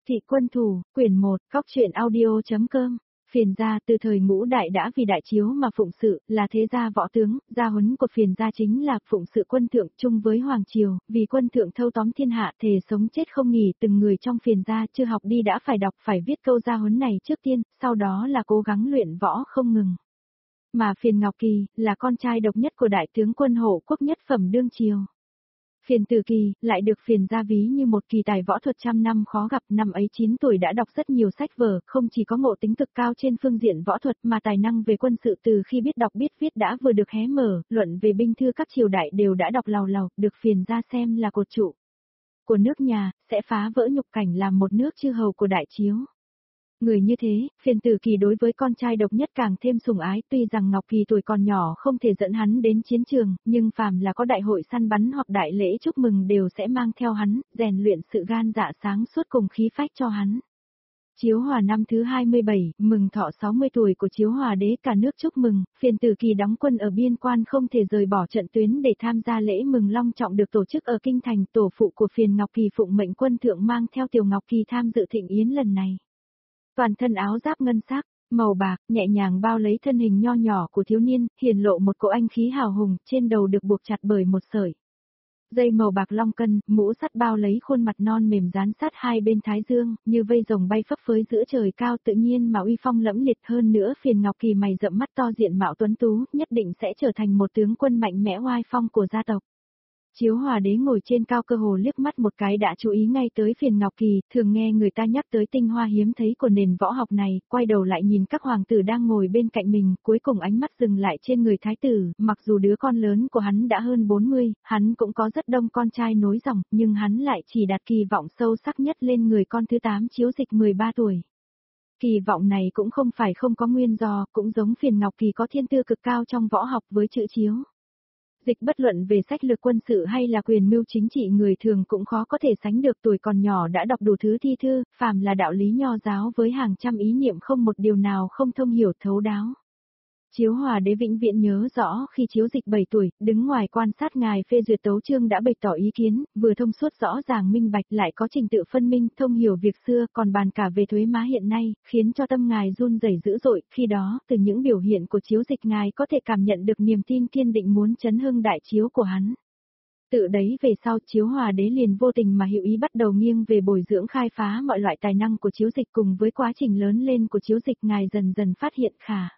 Thị quân thủ, quyển 1, Cóc truyện audio.com. Phiền gia từ thời Ngũ Đại đã vì đại chiếu mà phụng sự, là thế gia võ tướng, gia huấn của phiền gia chính là phụng sự quân thượng chung với hoàng triều, vì quân thượng thâu tóm thiên hạ, thề sống chết không nghỉ, từng người trong phiền gia chưa học đi đã phải đọc phải viết câu gia huấn này trước tiên, sau đó là cố gắng luyện võ không ngừng. Mà phiền Ngọc Kỳ là con trai độc nhất của đại tướng quân Hộ Quốc nhất phẩm đương triều. Phiền Tử Kỳ lại được phiền gia ví như một kỳ tài võ thuật trăm năm khó gặp, năm ấy 9 tuổi đã đọc rất nhiều sách vở, không chỉ có ngộ tính cực cao trên phương diện võ thuật mà tài năng về quân sự từ khi biết đọc biết viết đã vừa được hé mở, luận về binh thư các triều đại đều đã đọc làu làu, được phiền gia xem là cột trụ của nước nhà, sẽ phá vỡ nhục cảnh làm một nước chư hầu của đại chiếu. Người như thế, phiền Tử Kỳ đối với con trai độc nhất càng thêm sủng ái, tuy rằng Ngọc Kỳ tuổi còn nhỏ không thể dẫn hắn đến chiến trường, nhưng phàm là có đại hội săn bắn hoặc đại lễ chúc mừng đều sẽ mang theo hắn, rèn luyện sự gan dạ sáng suốt cùng khí phách cho hắn. Chiếu Hòa năm thứ 27, mừng thọ 60 tuổi của Chiếu Hòa đế cả nước chúc mừng, phiền Tử Kỳ đóng quân ở biên quan không thể rời bỏ trận tuyến để tham gia lễ mừng long trọng được tổ chức ở kinh thành. Tổ phụ của phiền Ngọc Kỳ phụng mệnh quân thượng mang theo Tiểu Ngọc Kỳ tham dự thịnh yến lần này. Toàn thân áo giáp ngân sắc, màu bạc, nhẹ nhàng bao lấy thân hình nho nhỏ của thiếu niên, hiển lộ một cỗ anh khí hào hùng, trên đầu được buộc chặt bởi một sợi dây màu bạc long cân, mũ sắt bao lấy khuôn mặt non mềm dán sát hai bên thái dương, như vây rồng bay phấp phới giữa trời cao tự nhiên mà uy phong lẫm liệt. Hơn nữa phiền Ngọc Kỳ mày rậm mắt to diện mạo tuấn tú, nhất định sẽ trở thành một tướng quân mạnh mẽ oai phong của gia tộc. Chiếu Hòa đế ngồi trên cao cơ hồ liếc mắt một cái đã chú ý ngay tới phiền Ngọc Kỳ, thường nghe người ta nhắc tới tinh hoa hiếm thấy của nền võ học này, quay đầu lại nhìn các hoàng tử đang ngồi bên cạnh mình, cuối cùng ánh mắt dừng lại trên người thái tử, mặc dù đứa con lớn của hắn đã hơn 40, hắn cũng có rất đông con trai nối dòng, nhưng hắn lại chỉ đặt kỳ vọng sâu sắc nhất lên người con thứ 8 Chiếu Dịch 13 tuổi. Kỳ vọng này cũng không phải không có nguyên do, cũng giống phiền Ngọc Kỳ có thiên tư cực cao trong võ học với chữ Chiếu Dịch, bất luận về sách lược quân sự hay là quyền mưu chính trị người thường cũng khó có thể sánh được. Tuổi còn nhỏ đã đọc đủ thứ thi thư, phàm là đạo lý nho giáo với hàng trăm ý niệm không một điều nào không thông hiểu thấu đáo. Chiếu Hòa đế vĩnh viễn nhớ rõ khi Chiếu Dịch 7 tuổi, đứng ngoài quan sát ngài phê duyệt tấu chương đã bày tỏ ý kiến, vừa thông suốt rõ ràng minh bạch lại có trình tự phân minh, thông hiểu việc xưa, còn bàn cả về thuế má hiện nay, khiến cho tâm ngài run rẩy dữ dội. Khi đó, từ những biểu hiện của Chiếu Dịch ngài có thể cảm nhận được niềm tin kiên định muốn chấn hưng đại chiếu của hắn. Tự đấy về sau Chiếu Hòa đế liền vô tình mà hữu ý bắt đầu nghiêng về bồi dưỡng khai phá mọi loại tài năng của Chiếu Dịch. Cùng với quá trình lớn lên của Chiếu Dịch ngài dần dần phát hiện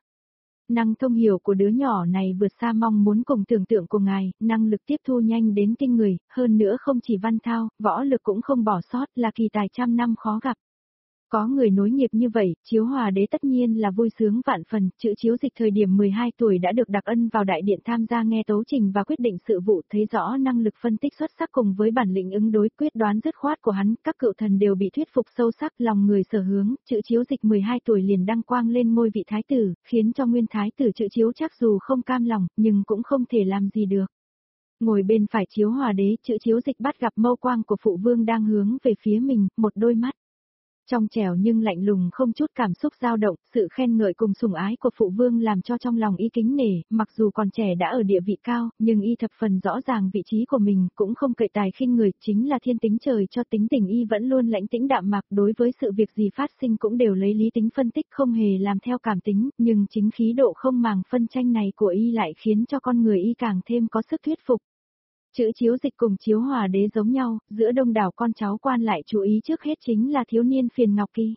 năng thông hiểu của đứa nhỏ này vượt xa mong muốn cùng tưởng tượng của ngài, năng lực tiếp thu nhanh đến kinh người, hơn nữa không chỉ văn thao, võ lực cũng không bỏ sót, là kỳ tài trăm năm khó gặp. Có người nối nghiệp như vậy, Chiếu Hòa đế tất nhiên là vui sướng vạn phần. Chữ Chiếu Dịch thời điểm 12 tuổi đã được đặc ân vào đại điện tham gia nghe tấu trình và quyết định sự vụ, thấy rõ năng lực phân tích xuất sắc cùng với bản lĩnh ứng đối quyết đoán dứt khoát của hắn, các cựu thần đều bị thuyết phục sâu sắc, lòng người sở hướng. Chữ Chiếu Dịch 12 tuổi liền đăng quang lên ngôi vị thái tử, khiến cho nguyên thái tử Chữ Chiếu chắc dù không cam lòng, nhưng cũng không thể làm gì được. Ngồi bên phải Chiếu Hòa đế, Chữ Chiếu Dịch bắt gặp mâu quang của phụ vương đang hướng về phía mình, một đôi mắt trong trẻo nhưng lạnh lùng không chút cảm xúc dao động. Sự khen ngợi cùng sủng ái của phụ vương làm cho trong lòng y kính nể, mặc dù còn trẻ đã ở địa vị cao, nhưng y thập phần rõ ràng vị trí của mình, cũng không cậy tài khinh người, chính là thiên tính trời cho. Tính tình y vẫn luôn lãnh tĩnh đạm mạc, đối với sự việc gì phát sinh cũng đều lấy lý tính phân tích, không hề làm theo cảm tính, nhưng chính khí độ không màng phân tranh này của y lại khiến cho con người y càng thêm có sức thuyết phục. Chữ Chiếu Dịch cùng Chiếu Hòa đế giống nhau, giữa đông đảo con cháu quan lại chú ý trước hết chính là thiếu niên phiền Ngọc Kỳ.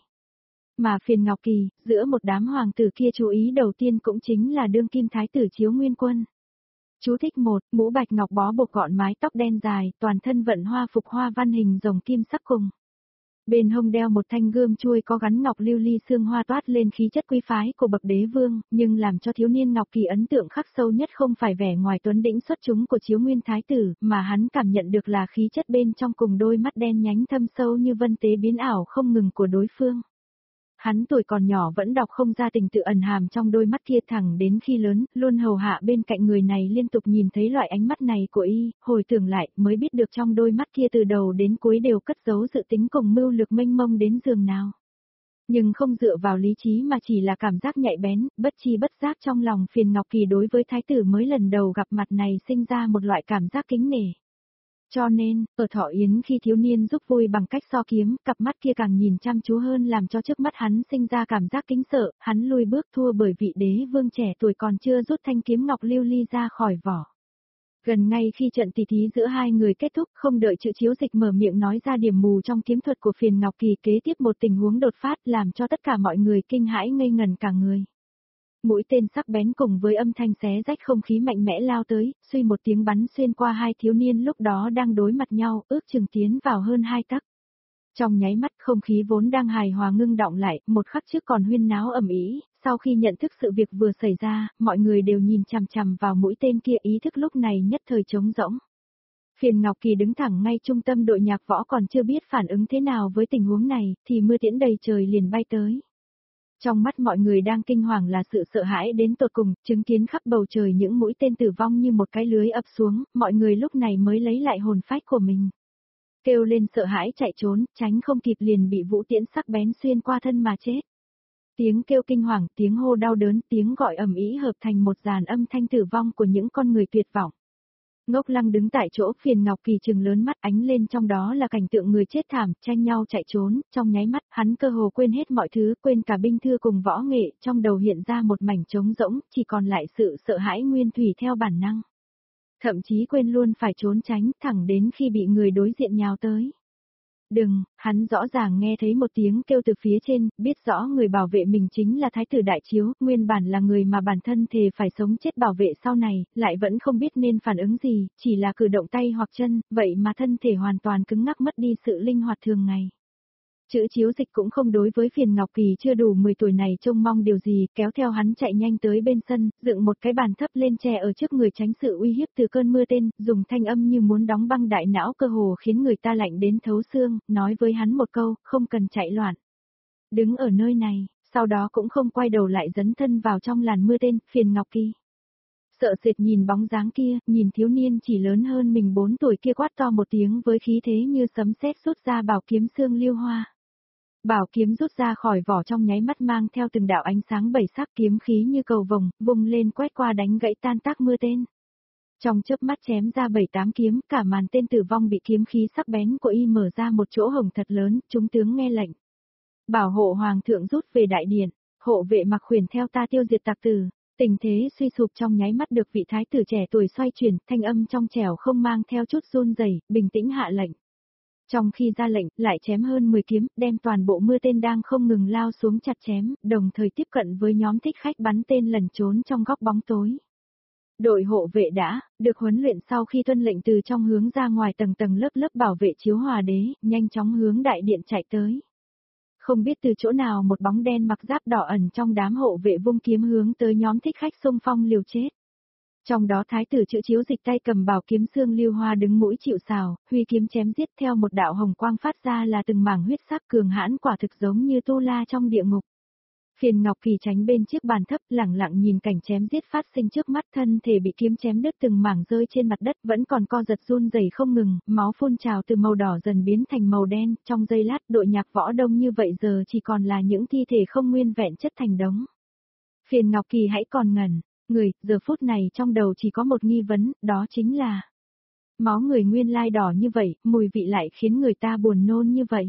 Mà phiền Ngọc Kỳ, giữa một đám hoàng tử kia chú ý đầu tiên cũng chính là đương kim thái tử Chiếu Nguyên Quân. Chú thích 1, mũ bạch ngọc bó buộc gọn mái tóc đen dài, toàn thân vận hoa phục hoa văn hình rồng kim sắc cùng. Bên hông đeo một thanh gươm chuôi có gắn ngọc lưu ly xương hoa toát lên khí chất quý phái của bậc đế vương, nhưng làm cho thiếu niên Ngọc Kỳ ấn tượng khắc sâu nhất không phải vẻ ngoài tuấn đỉnh xuất chúng của Chiếu Nguyên thái tử, mà hắn cảm nhận được là khí chất bên trong cùng đôi mắt đen nhánh thâm sâu như vân tế biến ảo không ngừng của đối phương. Hắn tuổi còn nhỏ vẫn đọc không ra tình tự ẩn hàm trong đôi mắt kia, thẳng đến khi lớn, luôn hầu hạ bên cạnh người này liên tục nhìn thấy loại ánh mắt này của y, hồi tưởng lại mới biết được trong đôi mắt kia từ đầu đến cuối đều cất giấu dự tính cùng mưu lược mênh mông đến giường nào. Nhưng không dựa vào lý trí mà chỉ là cảm giác nhạy bén, bất chi bất giác trong lòng phiền Ngọc Kỳ đối với thái tử mới lần đầu gặp mặt này sinh ra một loại cảm giác kính nể. Cho nên, ở Thọ Yến khi thiếu niên giúp vui bằng cách so kiếm, cặp mắt kia càng nhìn chăm chú hơn làm cho trước mắt hắn sinh ra cảm giác kính sợ, hắn lùi bước thua bởi vị đế vương trẻ tuổi còn chưa rút thanh kiếm ngọc lưu ly ra khỏi vỏ. Gần ngay khi trận tỷ thí giữa hai người kết thúc, không đợi Chữ Chiếu Dịch mở miệng nói ra điểm mù trong kiếm thuật của Phiền Ngọc Kỳ, kế tiếp một tình huống đột phát làm cho tất cả mọi người kinh hãi ngây ngẩn cả người. Mũi tên sắc bén cùng với âm thanh xé rách không khí mạnh mẽ lao tới, suy một tiếng bắn xuyên qua hai thiếu niên lúc đó đang đối mặt nhau, ước chừng tiến vào hơn 2 tấc. Trong nháy mắt không khí vốn đang hài hòa ngưng đọng lại, một khắc trước còn huyên náo ầm ĩ, sau khi nhận thức sự việc vừa xảy ra, mọi người đều nhìn chằm chằm vào mũi tên kia, ý thức lúc này nhất thời trống rỗng. Phiền Ngọc Kỳ đứng thẳng ngay trung tâm đội nhạc võ còn chưa biết phản ứng thế nào với tình huống này, thì mưa tiễn đầy trời liền bay tới. Trong mắt mọi người đang kinh hoàng là sự sợ hãi đến tột cùng, chứng kiến khắp bầu trời những mũi tên tử vong như một cái lưới ập xuống, mọi người lúc này mới lấy lại hồn phách của mình. Kêu lên sợ hãi chạy trốn, tránh không kịp liền bị vũ tiễn sắc bén xuyên qua thân mà chết. Tiếng kêu kinh hoàng, tiếng hô đau đớn, tiếng gọi ầm ĩ hợp thành một dàn âm thanh tử vong của những con người tuyệt vọng. Ngốc Lăng đứng tại chỗ, Phiền Ngọc Kỳ trừng lớn mắt, ánh lên trong đó là cảnh tượng người chết thảm, tranh nhau chạy trốn, trong nháy mắt, hắn cơ hồ quên hết mọi thứ, quên cả binh thư cùng võ nghệ, trong đầu hiện ra một mảnh trống rỗng, chỉ còn lại sự sợ hãi nguyên thủy theo bản năng. Thậm chí quên luôn phải trốn tránh, thẳng đến khi bị người đối diện nhào tới. Đừng, hắn rõ ràng nghe thấy một tiếng kêu từ phía trên, biết rõ người bảo vệ mình chính là Thái tử Đại Chiếu, nguyên bản là người mà bản thân thề phải sống chết bảo vệ sau này, lại vẫn không biết nên phản ứng gì, chỉ là cử động tay hoặc chân, vậy mà thân thể hoàn toàn cứng ngắc mất đi sự linh hoạt thường ngày. Chữ Chiếu Dịch cũng không đối với Phiền Ngọc Kỳ chưa đủ 10 tuổi này trông mong điều gì, kéo theo hắn chạy nhanh tới bên sân, dựng một cái bàn thấp lên che ở trước người tránh sự uy hiếp từ cơn mưa tên, dùng thanh âm như muốn đóng băng đại não cơ hồ khiến người ta lạnh đến thấu xương, nói với hắn một câu, không cần chạy loạn. Đứng ở nơi này, sau đó cũng không quay đầu lại dấn thân vào trong làn mưa tên, Phiền Ngọc Kỳ. Sợ sệt nhìn bóng dáng kia, nhìn thiếu niên chỉ lớn hơn mình 4 tuổi kia quát to một tiếng với khí thế như sấm sét rút ra bảo kiếm xương liêu hoa. Bảo kiếm rút ra khỏi vỏ trong nháy mắt mang theo từng đạo ánh sáng bảy sắc, kiếm khí như cầu vồng, vung lên quét qua đánh gãy tan tác mưa tên. Trong chớp mắt chém ra 7-8 kiếm, cả màn tên tử vong bị kiếm khí sắc bén của y mở ra một chỗ hổng thật lớn, chúng tướng nghe lệnh. Bảo hộ hoàng thượng rút về đại điện, hộ vệ Mặc Khuyển theo ta tiêu diệt tặc tử. Tình thế suy sụp trong nháy mắt được vị thái tử trẻ tuổi xoay chuyển, thanh âm trong trẻo không mang theo chút run rẩy, bình tĩnh hạ lệnh. Trong khi ra lệnh, lại chém hơn 10 kiếm, đem toàn bộ mưa tên đang không ngừng lao xuống chặt chém, đồng thời tiếp cận với nhóm thích khách bắn tên lẩn trốn trong góc bóng tối. Đội hộ vệ đã, được huấn luyện sau khi tuân lệnh từ trong hướng ra ngoài tầng tầng lớp lớp bảo vệ Chiếu Hòa đế, nhanh chóng hướng đại điện chạy tới. Không biết từ chỗ nào một bóng đen mặc giáp đỏ ẩn trong đám hộ vệ vung kiếm hướng tới nhóm thích khách xung phong liều chết. Trong đó thái tử Chữ Chiếu Dịch tay cầm bảo kiếm xương liêu hoa đứng mũi chịu sào, huy kiếm chém giết theo một đạo hồng quang phát ra là từng mảng huyết sắc cường hãn, quả thực giống như tu la trong địa ngục. Phiền Ngọc Kỳ tránh bên chiếc bàn thấp, lẳng lặng nhìn cảnh chém giết phát sinh trước mắt, thân thể bị kiếm chém đứt từng mảng rơi trên mặt đất, vẫn còn co giật run rẩy không ngừng, máu phun trào từ màu đỏ dần biến thành màu đen, trong giây lát đội nhạc võ đông như vậy giờ chỉ còn là những thi thể không nguyên vẹn chất thành đống. Phiền Ngọc Kỳ hãy còn ngẩn người, giờ phút này trong đầu chỉ có một nghi vấn, đó chính là máu người nguyên lai đỏ như vậy, mùi vị lại khiến người ta buồn nôn như vậy.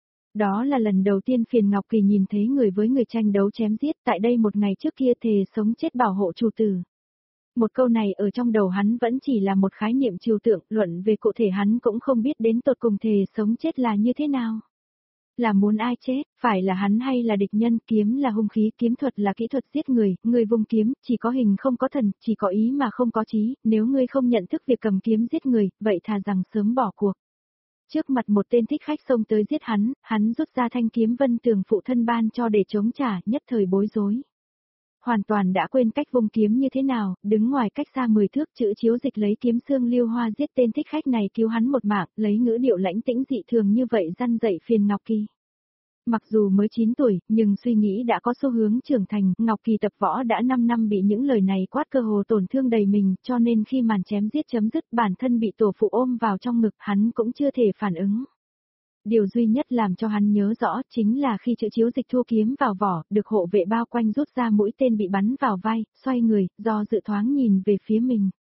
Đó là lần đầu tiên Phiền Ngọc Kỳ nhìn thấy người với người tranh đấu chém giết, tại đây một ngày trước kia thề sống chết bảo hộ chủ tử. Một câu này ở trong đầu hắn vẫn chỉ là một khái niệm trừu tượng, luận về cụ thể hắn cũng không biết đến tột cùng thề sống chết là như thế nào. Là muốn ai chết, phải là hắn hay là địch nhân, kiếm là hung khí, kiếm thuật là kỹ thuật giết người, người vùng kiếm, chỉ có hình không có thần, chỉ có ý mà không có trí, nếu ngươi không nhận thức việc cầm kiếm giết người, vậy thà rằng sớm bỏ cuộc. Trước mặt một tên thích khách xông tới giết hắn rút ra thanh kiếm Vân Tường phụ thân ban cho để chống trả, nhất thời bối rối. Hoàn toàn đã quên cách vung kiếm như thế nào, đứng ngoài cách xa 10 thước, Chữ Chiếu Dịch lấy kiếm xương liêu hoa giết tên thích khách này cứu hắn một mạng, lấy ngữ điệu lãnh tĩnh dị thường như vậy răn dạy Phiền Ngọc Kỳ. Mặc dù mới 9 tuổi, nhưng suy nghĩ đã có xu hướng trưởng thành, Ngọc Kỳ tập võ đã 5 năm bị những lời này quát cơ hồ tổn thương đầy mình, cho nên khi màn chém giết chấm dứt bản thân bị tổ phụ ôm vào trong ngực, hắn cũng chưa thể phản ứng. Điều duy nhất làm cho hắn nhớ rõ chính là khi Chữ Chiếu Dịch thua kiếm vào vỏ, được hộ vệ bao quanh rút ra mũi tên bị bắn vào vai, xoay người, do dự thoáng nhìn về phía mình.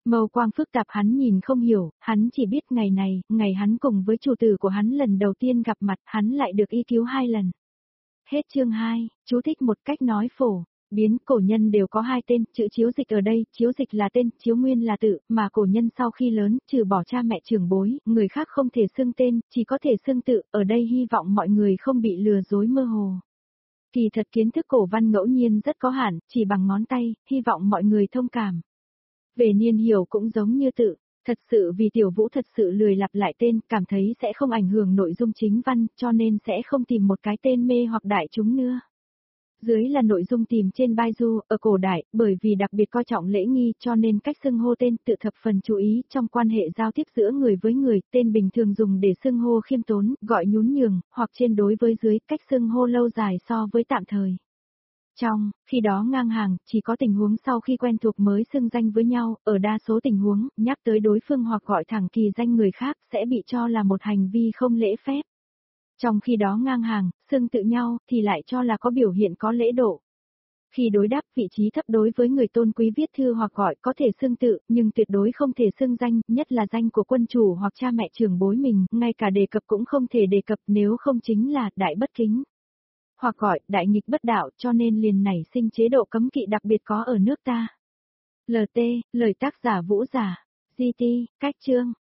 Mâu quang phức tạp hắn nhìn không hiểu, hắn chỉ biết ngày này, ngày hắn cùng với chủ tử của hắn lần đầu tiên gặp mặt, hắn lại được y cứu 2 lần. Hết chương 2, chú thích một cách nói phổ. Biến cổ nhân đều có 2 tên, chữ chiếu dịch ở đây, chiếu dịch là tên, chiếu nguyên là tự, mà cổ nhân sau khi lớn, trừ bỏ cha mẹ trưởng bối, người khác không thể xưng tên, chỉ có thể xưng tự, ở đây hy vọng mọi người không bị lừa dối mơ hồ. Kỳ thật kiến thức cổ văn ngẫu nhiên rất có hạn, chỉ bằng ngón tay, hy vọng mọi người thông cảm. Về niên hiểu cũng giống như tự, thật sự vì Tiểu Vũ thật sự lười lặp lại tên, cảm thấy sẽ không ảnh hưởng nội dung chính văn, cho nên sẽ không tìm một cái tên mê hoặc đại chúng nữa. Dưới là nội dung tìm trên Baidu, ở cổ đại, bởi vì đặc biệt coi trọng lễ nghi cho nên cách xưng hô tên tự thập phần chú ý trong quan hệ giao tiếp giữa người với người, tên bình thường dùng để xưng hô khiêm tốn, gọi nhún nhường, hoặc trên đối với dưới, cách xưng hô lâu dài so với tạm thời. Trong, khi đó ngang hàng, chỉ có tình huống sau khi quen thuộc mới xưng danh với nhau, ở đa số tình huống, nhắc tới đối phương hoặc gọi thẳng kỳ danh người khác sẽ bị cho là một hành vi không lễ phép. Trong khi đó ngang hàng, xưng tự nhau, thì lại cho là có biểu hiện có lễ độ. Khi đối đáp vị trí thấp đối với người tôn quý viết thư hoặc gọi có thể xưng tự, nhưng tuyệt đối không thể xưng danh, nhất là danh của quân chủ hoặc cha mẹ trưởng bối mình, ngay cả đề cập cũng không thể đề cập nếu không chính là đại bất kính. Hoặc gọi đại nghịch bất đạo cho nên liền nảy sinh chế độ cấm kỵ đặc biệt có ở nước ta. LT, lời tác giả Vũ Giả, GT, cách chương.